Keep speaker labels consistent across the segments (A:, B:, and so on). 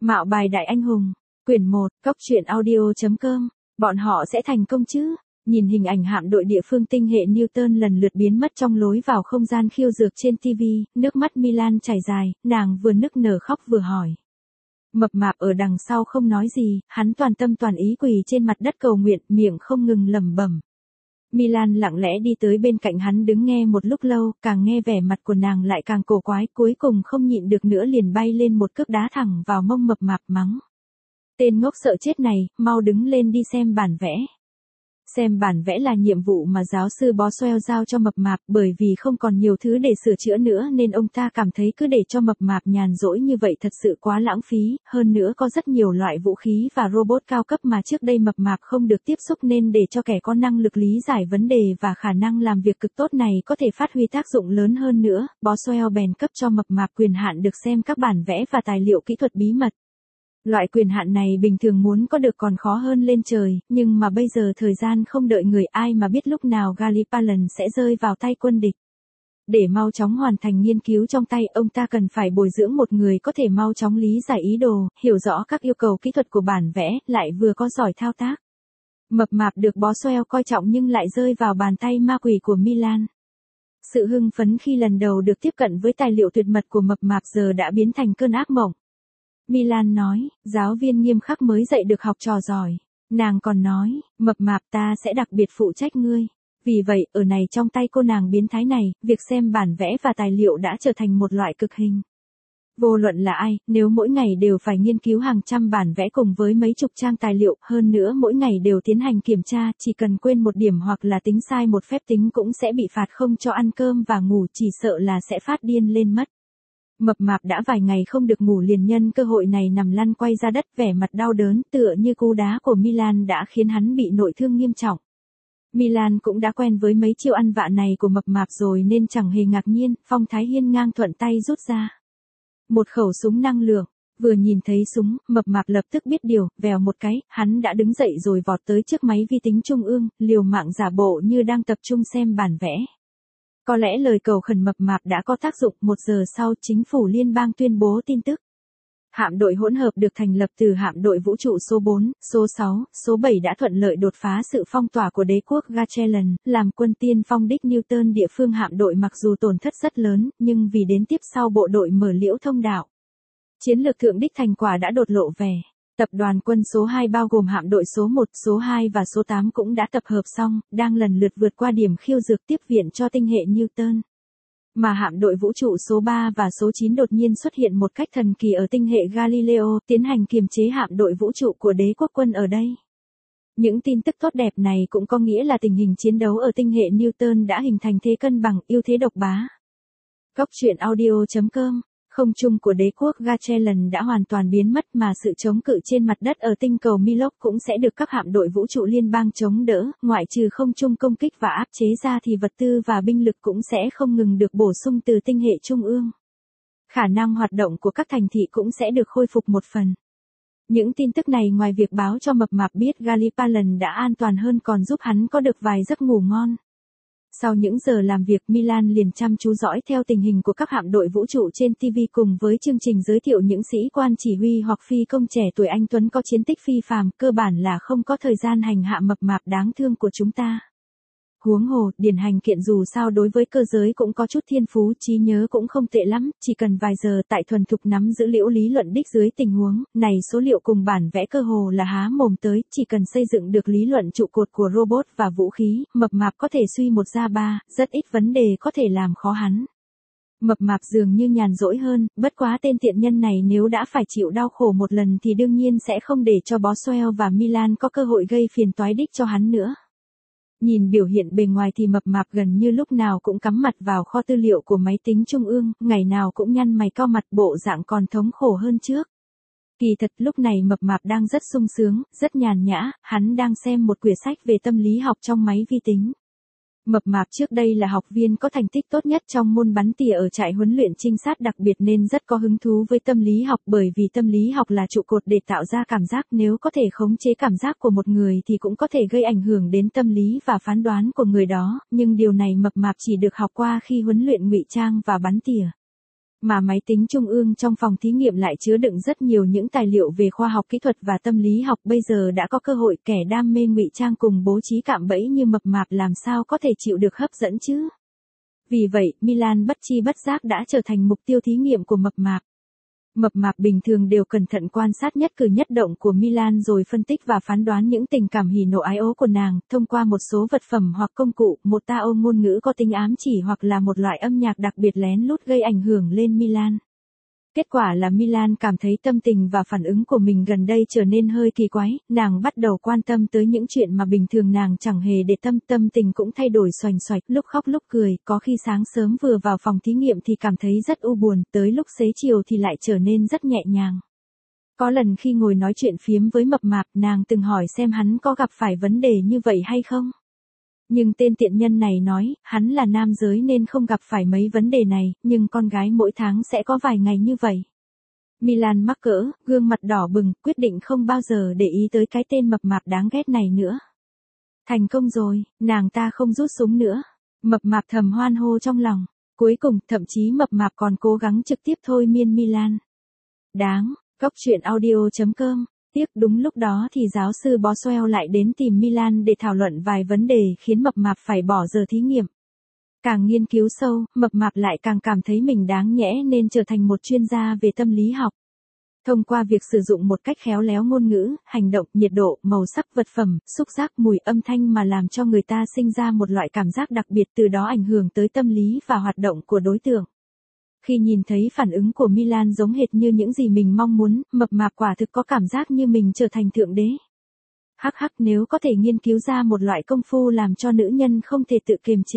A: Mạo bài đại anh hùng. Quyển 1, Cốc truyện audio.com. Bọn họ sẽ thành công chứ? Nhìn hình ảnh hạm đội địa phương tinh hệ Newton lần lượt biến mất trong lối vào không gian khiêu dược trên TV, nước mắt Milan chảy dài, nàng vừa nức nở khóc vừa hỏi. Mập mạp ở đằng sau không nói gì, hắn toàn tâm toàn ý quỳ trên mặt đất cầu nguyện, miệng không ngừng lẩm bẩm. Milan lặng lẽ đi tới bên cạnh hắn đứng nghe một lúc lâu, càng nghe vẻ mặt của nàng lại càng cổ quái, cuối cùng không nhịn được nữa liền bay lên một cước đá thẳng vào mông mập mạp mắng. Tên ngốc sợ chết này, mau đứng lên đi xem bản vẽ. Xem bản vẽ là nhiệm vụ mà giáo sư Boswell giao cho mập mạp, bởi vì không còn nhiều thứ để sửa chữa nữa nên ông ta cảm thấy cứ để cho mập mạp nhàn rỗi như vậy thật sự quá lãng phí, hơn nữa có rất nhiều loại vũ khí và robot cao cấp mà trước đây mập mạp không được tiếp xúc nên để cho kẻ có năng lực lý giải vấn đề và khả năng làm việc cực tốt này có thể phát huy tác dụng lớn hơn nữa, Boswell bèn cấp cho mập mạp quyền hạn được xem các bản vẽ và tài liệu kỹ thuật bí mật. Loại quyền hạn này bình thường muốn có được còn khó hơn lên trời, nhưng mà bây giờ thời gian không đợi người, ai mà biết lúc nào Gallipalen sẽ rơi vào tay quân địch. Để mau chóng hoàn thành nghiên cứu trong tay, ông ta cần phải bồi dưỡng một người có thể mau chóng lý giải ý đồ, hiểu rõ các yêu cầu kỹ thuật của bản vẽ, lại vừa có giỏi thao tác. Mập mạp được Boswell coi trọng nhưng lại rơi vào bàn tay ma quỷ của Milan. Sự hưng phấn khi lần đầu được tiếp cận với tài liệu tuyệt mật của mập mạp giờ đã biến thành cơn ác mộng. Milan nói, giáo viên nghiêm khắc mới dạy được học trò giỏi. Nàng còn nói, mập mạp ta sẽ đặc biệt phụ trách ngươi. Vì vậy, ở này trong tay cô nàng biến thái này, việc xem bản vẽ và tài liệu đã trở thành một loại cực hình. Vô luận là ai, nếu mỗi ngày đều phải nghiên cứu hàng trăm bản vẽ cùng với mấy chục trang tài liệu, hơn nữa mỗi ngày đều tiến hành kiểm tra, chỉ cần quên một điểm hoặc là tính sai một phép tính cũng sẽ bị phạt không cho ăn cơm và ngủ, chỉ sợ là sẽ phát điên lên mất. Mập mạp đã vài ngày không được ngủ liền nhân cơ hội này nằm lăn quay ra đất, vẻ mặt đau đớn tựa như cú đá của Milan đã khiến hắn bị nội thương nghiêm trọng. Milan cũng đã quen với mấy chiêu ăn vạ này của mập mạp rồi nên chẳng hề ngạc nhiên, phong thái hiên ngang thuận tay rút ra một khẩu súng năng lượng. Vừa nhìn thấy súng, mập mạp lập tức biết điều, vèo một cái, hắn đã đứng dậy rồi vọt tới trước máy vi tính trung ương, liều mạng giả bộ như đang tập trung xem bản vẽ. Có lẽ lời cầu khẩn mập mạp đã có tác dụng. 1 giờ sau, chính phủ liên bang tuyên bố tin tức. Hạm đội hỗn hợp được thành lập từ hạm đội vũ trụ số 4, số 6, số 7 đã thuận lợi đột phá sự phong tỏa của đế quốc Gallipalen, làm quân tiên phong đích Newton địa phương hạm đội mặc dù tổn thất rất lớn, nhưng vì đến tiếp sau bộ đội mở liễu thông đạo. Chiến lược thượng đích thành quả đã đột lộ vẻ. Tập đoàn quân số 2 bao gồm hạm đội số 1, số 2 và số 8 cũng đã tập hợp xong, đang lần lượt vượt qua điểm khiêu dược tiếp viện cho tinh hệ Newton. Mà hạm đội vũ trụ số 3 và số 9 đột nhiên xuất hiện một cách thần kỳ ở tinh hệ Galileo, tiến hành kiềm chế hạm đội vũ trụ của đế quốc quân ở đây. Những tin tức tốt đẹp này cũng có nghĩa là tình hình chiến đấu ở tinh hệ Newton đã hình thành thế cân bằng, ưu thế độc bá. Cốc truyện audio.com. Không trung của đế quốc Gallipalen đã hoàn toàn biến mất mà sự chống cự trên mặt đất ở tinh cầu Milok cũng sẽ được các hạm đội vũ trụ liên bang chống đỡ, ngoại trừ không trung công kích và áp chế ra thì vật tư và binh lực cũng sẽ không ngừng được bổ sung từ tinh hệ trung ương. Khả năng hoạt động của các thành thị cũng sẽ được khôi phục một phần. Những tin tức này ngoài việc báo cho mập mạp biết Gallipalen đã an toàn hơn còn giúp hắn có được vài giấc ngủ ngon. Sau những giờ làm việc, Milan liền chăm chú dõi theo tình hình của các hạm đội vũ trụ trên TV cùng với chương trình giới thiệu những sĩ quan chỉ huy hoặc phi công trẻ tuổi anh tuấn có chiến tích phi phàm, cơ bản là không có thời gian hành hạ mập mạp đáng thương của chúng ta. Huống hồ, Điển Hành Kiện dù sao đối với cơ giới cũng có chút thiên phú, trí nhớ cũng không tệ lắm, chỉ cần vài giờ tại thuần thục nắm giữ liễu lý luận đích dưới tình huống này, số liệu cùng bản vẽ cơ hồ là há mồm tới, chỉ cần xây dựng được lý luận trụ cột của robot và vũ khí, mập mạp có thể suy một ra ba, rất ít vấn đề có thể làm khó hắn. Mập mạp dường như nhàn rỗi hơn, bất quá tên tiện nhân này nếu đã phải chịu đau khổ một lần thì đương nhiên sẽ không để cho Boswell và Milan có cơ hội gây phiền toái đích cho hắn nữa. Nhìn biểu hiện bề ngoài thì mập mạp gần như lúc nào cũng cắm mặt vào kho tư liệu của máy tính trung ương, ngày nào cũng nhăn mày cau mặt, bộ dạng còn thống khổ hơn trước. Kỳ thật lúc này mập mạp đang rất sung sướng, rất nhàn nhã, hắn đang xem một quyển sách về tâm lý học trong máy vi tính. Mập mạp trước đây là học viên có thành tích tốt nhất trong môn bắn tỉa ở trại huấn luyện trinh sát đặc biệt nên rất có hứng thú với tâm lý học, bởi vì tâm lý học là trụ cột để tạo ra cảm giác, nếu có thể khống chế cảm giác của một người thì cũng có thể gây ảnh hưởng đến tâm lý và phán đoán của người đó, nhưng điều này mập mạp chỉ được học qua khi huấn luyện ngụy trang và bắn tỉa. Mà máy tính trung ương trong phòng thí nghiệm lại chứa đựng rất nhiều những tài liệu về khoa học kỹ thuật và tâm lý học. Bây giờ đã có cơ hội, kẻ đam mê ngụy trang cùng bố trí cạm bẫy như mập mạp làm sao có thể chịu được hấp dẫn chứ. Vì vậy, Milan bất chi bất giác đã trở thành mục tiêu thí nghiệm của mập mạp. Mập mạp bình thường đều cẩn thận quan sát nhất cử nhất động của Milan rồi phân tích và phán đoán những tình cảm hỉ nộ ái ố của nàng, thông qua một số vật phẩm hoặc công cụ, một tao ngôn ngữ có tính ám chỉ hoặc là một loại âm nhạc đặc biệt lén lút gây ảnh hưởng lên Milan. Kết quả là Milan cảm thấy tâm tình và phản ứng của mình gần đây trở nên hơi kỳ quái, nàng bắt đầu quan tâm tới những chuyện mà bình thường nàng chẳng hề để tâm tình cũng thay đổi xoành xoạch, lúc khóc lúc cười, có khi sáng sớm vừa vào phòng thí nghiệm thì cảm thấy rất u buồn, tới lúc xế chiều thì lại trở nên rất nhẹ nhàng. Có lần khi ngồi nói chuyện phiếm với mập mạp, nàng từng hỏi xem hắn có gặp phải vấn đề như vậy hay không. Nhưng tên tiện nhân này nói, hắn là nam giới nên không gặp phải mấy vấn đề này, nhưng con gái mỗi tháng sẽ có vài ngày như vậy. Milan mắc cỡ, gương mặt đỏ bừng, quyết định không bao giờ để ý tới cái tên mập mạp đáng ghét này nữa. Thành công rồi, nàng ta không rút súng nữa. Mập mạp thầm hoan hô trong lòng. Cuối cùng, thậm chí mập mạp còn cố gắng trực tiếp thôi miên Milan. Đáng, Cóc truyện audio.com. Tiếc đúng lúc đó thì giáo sư Boswell lại đến tìm Milan để thảo luận vài vấn đề khiến mập mạp phải bỏ giờ thí nghiệm. Càng nghiên cứu sâu, mập mạp lại càng cảm thấy mình đáng nhẽ nên trở thành một chuyên gia về tâm lý học. Thông qua việc sử dụng một cách khéo léo ngôn ngữ, hành động, nhiệt độ, màu sắc vật phẩm, xúc giác, mùi, âm thanh mà làm cho người ta sinh ra một loại cảm giác đặc biệt, từ đó ảnh hưởng tới tâm lý và hoạt động của đối tượng. Khi nhìn thấy phản ứng của Milan giống hệt như những gì mình mong muốn, mập mạp quả thực có cảm giác như mình trở thành thượng đế. Hắc hắc, nếu có thể nghiên cứu ra một loại công phu làm cho nữ nhân không thể tự kiềm chế.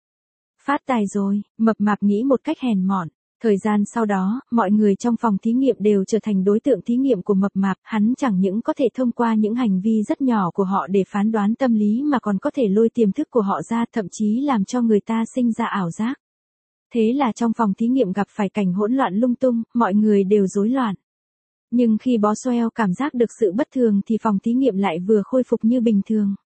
A: Phát tài rồi, mập mạp nghĩ một cách hèn mọn. Thời gian sau đó, mọi người trong phòng thí nghiệm đều trở thành đối tượng thí nghiệm của mập mạp, hắn chẳng những có thể thông qua những hành vi rất nhỏ của họ để phán đoán tâm lý mà còn có thể lôi tiềm thức của họ ra, thậm chí làm cho người ta sinh ra ảo giác. Thế là trong phòng thí nghiệm gặp phải cảnh hỗn loạn lung tung, mọi người đều rối loạn. Nhưng khi Boswell cảm giác được sự bất thường thì phòng thí nghiệm lại vừa khôi phục như bình thường.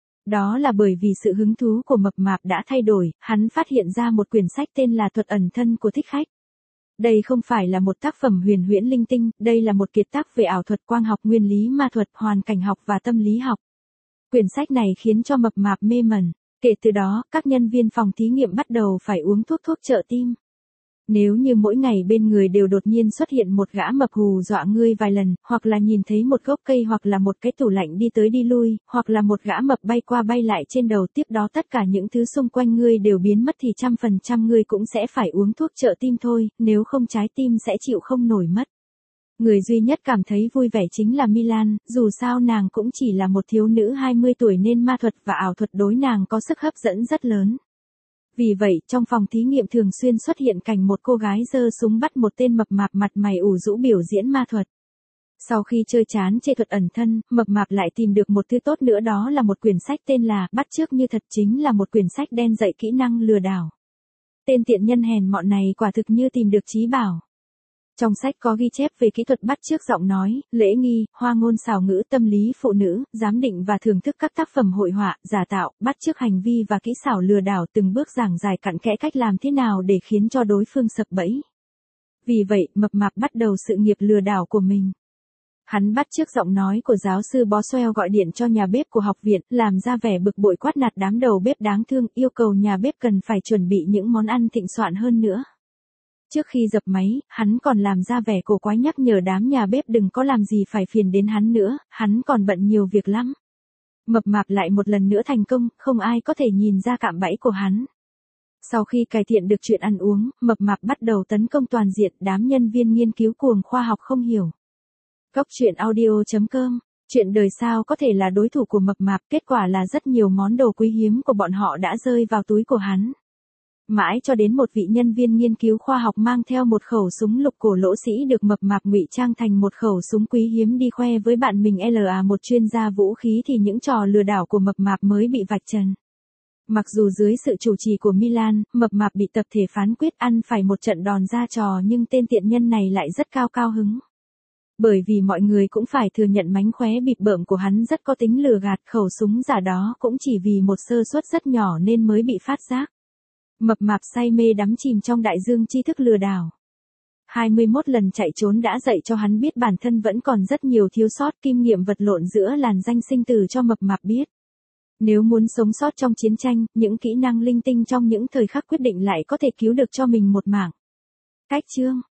A: Đó là bởi vì sự hứng thú của mập mạp đã thay đổi, hắn phát hiện ra một quyển sách tên là Thuật ẩn thân của thích khách. Đây không phải là một tác phẩm huyền huyễn linh tinh, đây là một kiệt tác về ảo thuật, quang học, nguyên lý ma thuật, hoàn cảnh học và tâm lý học. Quyển sách này khiến cho mập mạp mê mẩn. Kể từ đó, các nhân viên phòng thí nghiệm bắt đầu phải uống thuốc trợ tim. Nếu như mỗi ngày bên người đều đột nhiên xuất hiện một gã mập hù dọa ngươi vài lần, hoặc là nhìn thấy một gốc cây hoặc là một cái tủ lạnh đi tới đi lui, hoặc là một gã mập bay qua bay lại trên đầu, tiếp đó tất cả những thứ xung quanh ngươi đều biến mất thì 100% ngươi cũng sẽ phải uống thuốc trợ tim thôi, nếu không trái tim sẽ chịu không nổi mất. Người duy nhất cảm thấy vui vẻ chính là Milan, dù sao nàng cũng chỉ là một thiếu nữ 20 tuổi nên ma thuật và ảo thuật đối nàng có sức hấp dẫn rất lớn. Vì vậy, trong phòng thí nghiệm thường xuyên xuất hiện cảnh một cô gái giơ súng bắt một tên mập mạp mặt mày ủ rũ biểu diễn ma thuật. Sau khi chơi chán chê thuật ẩn thân, mập mạp lại tìm được một thứ tốt nữa, đó là một quyển sách tên là Bắt chước như thật, chính là một quyển sách đen dạy kỹ năng lừa đảo. Tên tiện nhân hèn mọn này quả thực như tìm được chí bảo. Trong sách có ghi chép về kỹ thuật bắt chước giọng nói, lễ nghi, hoa ngôn xảo ngữ, tâm lý phụ nữ, giám định và thưởng thức các tác phẩm hội họa, giả tạo, bắt chước hành vi và kỹ xảo lừa đảo, từng bước giảng giải cặn kẽ cách làm thế nào để khiến cho đối phương sập bẫy. Vì vậy, mập mạp bắt đầu sự nghiệp lừa đảo của mình. Hắn bắt chước giọng nói của giáo sư Boswell, gọi điện cho nhà bếp của học viện, làm ra vẻ bực bội quát nạt đám đầu bếp đáng thương, yêu cầu nhà bếp cần phải chuẩn bị những món ăn thịnh soạn hơn nữa. Trước khi dập máy, hắn còn làm ra vẻ cổ quái nhắc nhở đám nhà bếp đừng có làm gì phải phiền đến hắn nữa, hắn còn bận nhiều việc lắm. Mập mạp lại một lần nữa thành công, không ai có thể nhìn ra cạm bẫy của hắn. Sau khi cải thiện được chuyện ăn uống, mập mạp bắt đầu tấn công toàn diện, đám nhân viên nghiên cứu cuồng khoa học không hiểu. Cóc truyện audio.com. Chuyện đời sao có thể là đối thủ của mập mạp, kết quả là rất nhiều món đồ quý hiếm của bọn họ đã rơi vào túi của hắn. Mãi cho đến một vị nhân viên nghiên cứu khoa học mang theo một khẩu súng lục cổ lỗ sĩ được mập mạp ngụy trang thành một khẩu súng quý hiếm đi khoe với bạn mình là một chuyên gia vũ khí thì những trò lừa đảo của mập mạp mới bị vạch trần. Mặc dù dưới sự chủ trì của Milan, mập mạp bị tập thể phán quyết ăn phải một trận đòn ra trò, nhưng tên tiện nhân này lại rất cao hứng. Bởi vì mọi người cũng phải thừa nhận mánh khóe bịp bợm của hắn rất có tính lừa gạt, khẩu súng giả đó cũng chỉ vì một sơ suất rất nhỏ nên mới bị phát giác. Mập mạp say mê đắm chìm trong đại dương tri thức lừa đảo. 21 lần chạy trốn đã dạy cho hắn biết bản thân vẫn còn rất nhiều thiếu sót, kinh nghiệm vật lộn giữa làn danh sinh tử cho mập mạp biết. Nếu muốn sống sót trong chiến tranh, những kỹ năng linh tinh trong những thời khắc quyết định lại có thể cứu được cho mình một mạng. Cách chương